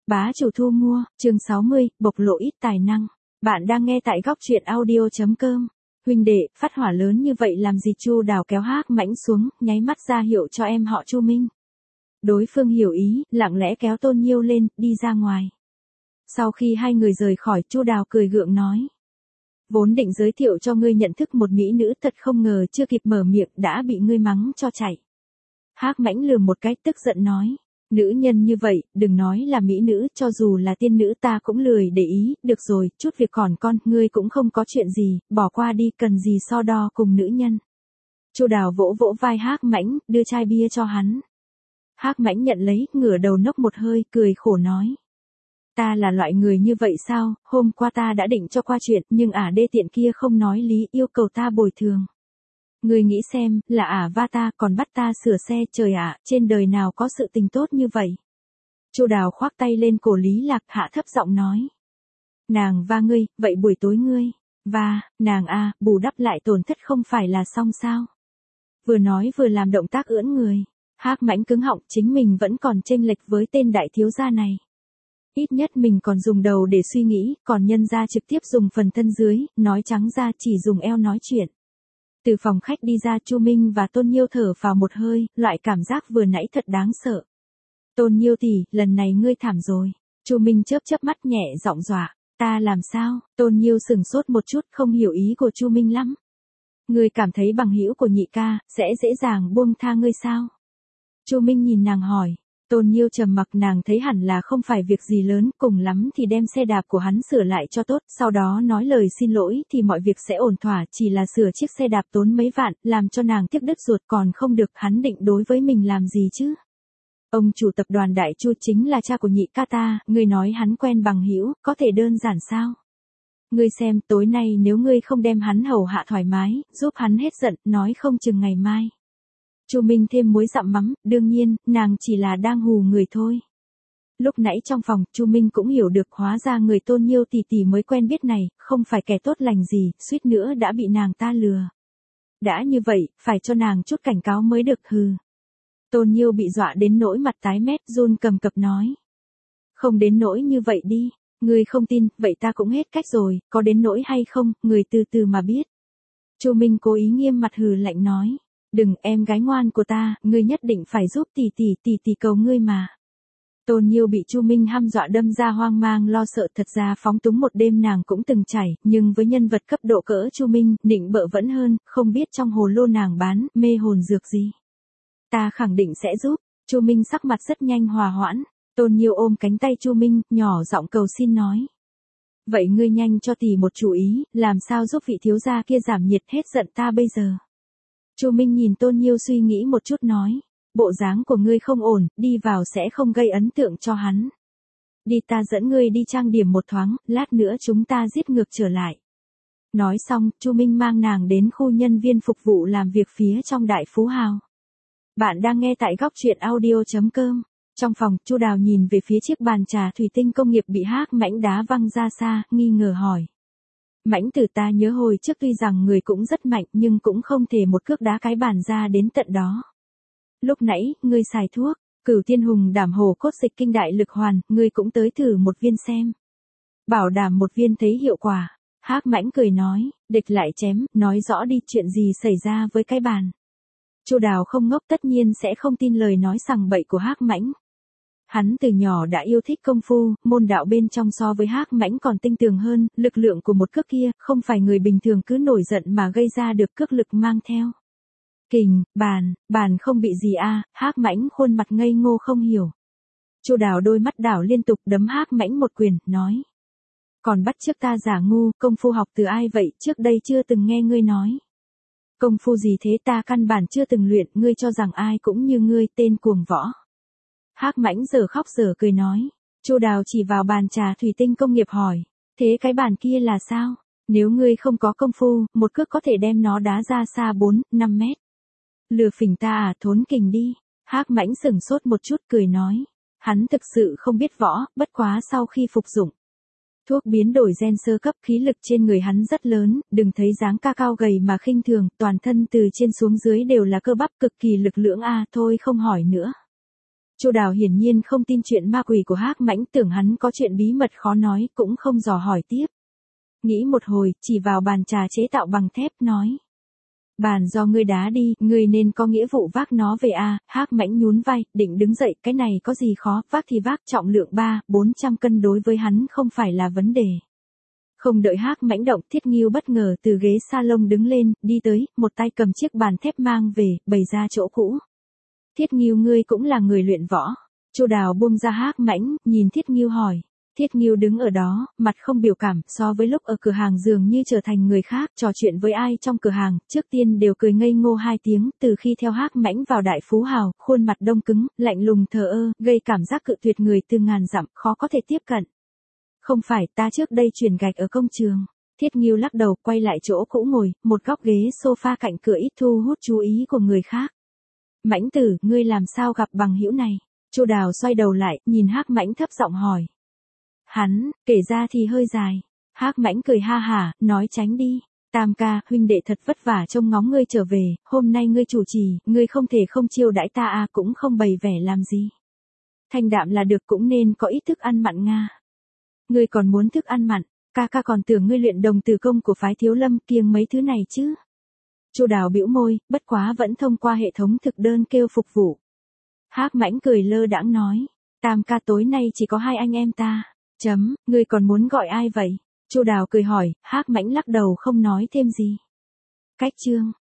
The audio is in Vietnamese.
Bá chủ thu mua, chương 60, bộc lộ ít tài năng. Bạn đang nghe tại góc truyện audio.com. Huynh đệ, phát hỏa lớn như vậy làm gì? Chu Đào kéo Hắc Mãnh xuống, nháy mắt ra hiệu cho em họ Chu Minh. Đối phương hiểu ý, lặng lẽ kéo Tôn Nhiêu lên, đi ra ngoài. Sau khi hai người rời khỏi, Chu Đào cười gượng nói. Vốn định giới thiệu cho ngươi nhận thức một mỹ nữ, thật không ngờ chưa kịp mở miệng đã bị ngươi mắng cho chạy. Hắc Mãnh lườm một cái, tức giận nói. Nữ nhân như vậy, đừng nói là mỹ nữ, cho dù là tiên nữ ta cũng lười để ý. Được rồi, chút việc còn con, ngươi cũng không có chuyện gì, bỏ qua đi, cần gì so đo cùng nữ nhân. Chu Đào vỗ vỗ vai Hắc Mãnh, đưa chai bia cho hắn. Hắc Mãnh nhận lấy, ngửa đầu nốc một hơi, cười khổ nói. Ta là loại người như vậy sao? Hôm qua ta đã định cho qua chuyện, nhưng đê tiện kia không nói lý, yêu cầu ta bồi thường. Ngươi nghĩ xem, là va ta, còn bắt ta sửa xe, trời ạ, trên đời nào có sự tình tốt như vậy. Chu Đào khoác tay lên cổ Lý Lạc, hạ thấp giọng nói. Nàng va ngươi, vậy buổi tối ngươi, va, nàng bù đắp lại tổn thất không phải là xong sao? Vừa nói vừa làm động tác ưỡn người. Hắc Mãnh cứng họng, chính mình vẫn còn chênh lệch với tên đại thiếu gia này. Ít nhất mình còn dùng đầu để suy nghĩ, còn nhân gia trực tiếp dùng phần thân dưới, nói trắng ra chỉ dùng eo nói chuyện. Từ phòng khách đi ra, Chu Minh và Tôn Nhiêu thở vào một hơi, loại cảm giác vừa nãy thật đáng sợ. Tôn Nhiêu tỷ, lần này ngươi thảm rồi. Chu Minh chớp chớp mắt nhẹ giọng dọa. Ta làm sao? Tôn Nhiêu sừng sốt một chút, không hiểu ý của Chu Minh lắm. Ngươi cảm thấy bằng hữu của nhị ca sẽ dễ dàng buông tha ngươi sao? Chu Minh nhìn nàng hỏi. Tôn Nhiêu trầm mặc, nàng thấy hẳn là không phải việc gì lớn, cùng lắm thì đem xe đạp của hắn sửa lại cho tốt, sau đó nói lời xin lỗi thì mọi việc sẽ ổn thỏa, chỉ là sửa chiếc xe đạp tốn mấy vạn, làm cho nàng tiếc đứt ruột, còn không được, hắn định đối với mình làm gì chứ? Ông chủ tập đoàn Đại Chu chính là cha của nhị ca ta, ngươi nói hắn quen bằng hữu, có thể đơn giản sao? Ngươi xem, tối nay nếu ngươi không đem hắn hầu hạ thoải mái, giúp hắn hết giận, nói không chừng ngày mai. Chu Minh thêm muối dặm mắm, đương nhiên, nàng chỉ là đang hù người thôi. Lúc nãy trong phòng, Chu Minh cũng hiểu được, hóa ra người Tôn Nhiêu tỷ tỷ mới quen biết này, không phải kẻ tốt lành gì, suýt nữa đã bị nàng ta lừa. Đã như vậy, phải cho nàng chút cảnh cáo mới được, hừ. Tôn Nhiêu bị dọa đến nỗi mặt tái mét, run cầm cập nói. Không đến nỗi như vậy đi, ngươi không tin, vậy ta cũng hết cách rồi, có đến nỗi hay không, người từ từ mà biết. Chu Minh cố ý nghiêm mặt hừ lạnh nói. Đừng, em gái ngoan của ta, ngươi nhất định phải giúp tỷ cầu ngươi mà. Tôn Nhiêu bị Chu Minh hăm dọa đâm ra hoang mang lo sợ, thật ra phóng túng một đêm nàng cũng từng trải, nhưng với nhân vật cấp độ cỡ Chu Minh, nịnh bợ vẫn hơn, không biết trong hồ lô nàng bán, mê hồn dược gì. Ta khẳng định sẽ giúp. Chu Minh sắc mặt rất nhanh hòa hoãn. Tôn Nhiêu ôm cánh tay Chu Minh, nhỏ giọng cầu xin nói. Vậy ngươi nhanh cho tỷ một chủ ý, làm sao giúp vị thiếu gia kia giảm nhiệt hết giận ta bây giờ. Chu Minh nhìn Tôn Nhiêu suy nghĩ một chút nói. Bộ dáng của ngươi không ổn, đi vào sẽ không gây ấn tượng cho hắn. Đi, ta dẫn ngươi đi trang điểm một thoáng, lát nữa chúng ta giết ngược trở lại. Nói xong, Chu Minh mang nàng đến khu nhân viên phục vụ làm việc phía trong Đại Phú Hào. Bạn đang nghe tại góc truyện audio.com. Trong phòng, Chu Đào nhìn về phía chiếc bàn trà thủy tinh công nghiệp bị Hắc Mãnh đá văng ra xa, nghi ngờ hỏi. Mãnh tử, ta nhớ hồi trước tuy rằng người cũng rất mạnh nhưng cũng không thể một cước đá cái bàn ra đến tận đó. Lúc nãy, ngươi xài thuốc, Cửu Tiên Hùng Đảm Hồ Cốt Dịch Kinh Đại Lực Hoàn, ngươi cũng tới thử một viên xem. Bảo đảm một viên thấy hiệu quả. Hắc Mãnh cười nói, địch lại chém, nói rõ đi chuyện gì xảy ra với cái bàn. Chu Đào không ngốc, tất nhiên sẽ không tin lời nói sằng bậy của Hắc Mãnh. Hắn từ nhỏ đã yêu thích công phu, môn đạo bên trong so với Hắc Mãnh còn tinh tường hơn, lực lượng của một cước kia, không phải người bình thường cứ nổi giận mà gây ra được cước lực mang theo. Kình, bàn không bị gì Hắc Mãnh khuôn mặt ngây ngô không hiểu. Chu Đào đôi mắt đảo liên tục đấm Hắc Mãnh một quyền, nói. Còn bắt chước ta giả ngu, công phu học từ ai vậy, trước đây chưa từng nghe ngươi nói. Công phu gì thế, ta căn bản chưa từng luyện, ngươi cho rằng ai cũng như ngươi, tên cuồng võ. Hắc Mãnh giờ khóc giờ cười nói. Chu Đào chỉ vào bàn trà thủy tinh công nghiệp hỏi. Thế cái bàn kia là sao? Nếu ngươi không có công phu, một cước có thể đem nó đá ra xa 4-5 mét. Lừa phỉnh ta thốn kình đi. Hắc Mãnh sửng sốt một chút cười nói. Hắn thực sự không biết võ, bất quá sau khi phục dụng thuốc biến đổi gen sơ cấp, khí lực trên người hắn rất lớn, đừng thấy dáng cao gầy mà khinh thường, toàn thân từ trên xuống dưới đều là cơ bắp, cực kỳ lực lưỡng thôi không hỏi nữa. Chu Đào hiển nhiên không tin chuyện ma quỷ của Hắc Mãnh, tưởng hắn có chuyện bí mật khó nói, cũng không dò hỏi tiếp. Nghĩ một hồi, chỉ vào bàn trà chế tạo bằng thép nói. Bàn do ngươi đá đi, ngươi nên có nghĩa vụ vác nó về à. Hắc Mãnh nhún vai, định đứng dậy, cái này có gì khó, vác thì vác, trọng lượng 300-400 cân đối với hắn không phải là vấn đề. Không đợi Hắc Mãnh động, Thiết Ngưu bất ngờ từ ghế salon đứng lên, đi tới, một tay cầm chiếc bàn thép mang về, bày ra chỗ cũ. Thiết Ngưu, ngươi cũng là người luyện võ. Chu Đào buông ra Hắc Mãnh, nhìn Thiết Ngưu hỏi. Thiết Ngưu đứng ở đó, mặt không biểu cảm, so với lúc ở cửa hàng dường như trở thành người khác, trò chuyện với ai trong cửa hàng, trước tiên đều cười ngây ngô 2 tiếng, từ khi theo Hắc Mãnh vào Đại Phú Hào, khuôn mặt đông cứng, lạnh lùng thờ ơ, gây cảm giác cự tuyệt người từ ngàn dặm, khó có thể tiếp cận. Không phải, ta trước đây chuyển gạch ở công trường. Thiết Ngưu lắc đầu, quay lại chỗ cũ ngồi, một góc ghế sofa cạnh cửa ít thu hút chú ý của người khác. Mãnh tử, ngươi làm sao gặp bằng hữu này? Chu Đào xoay đầu lại, nhìn Hắc Mãnh thấp giọng hỏi. Hắn, kể ra thì hơi dài. Hắc Mãnh cười ha hả, nói tránh đi. Tam ca, huynh đệ thật vất vả trông ngóng ngươi trở về, hôm nay ngươi chủ trì, ngươi không thể không chiêu đãi ta à, cũng không bày vẻ làm gì. Thanh đạm là được, cũng nên có ít thức ăn mặn nga. Ngươi còn muốn thức ăn mặn, ca ca còn tưởng ngươi luyện đồng tử công của phái Thiếu Lâm kiêng mấy thứ này chứ. Chu Đào bĩu môi, bất quá vẫn thông qua hệ thống thực đơn kêu phục vụ. Hắc Mãnh cười lơ đãng nói, Tam ca, tối nay chỉ có 2 anh em ta. Ngươi còn muốn gọi ai vậy? Chu Đào cười hỏi, Hắc Mãnh lắc đầu không nói thêm gì. Cách chương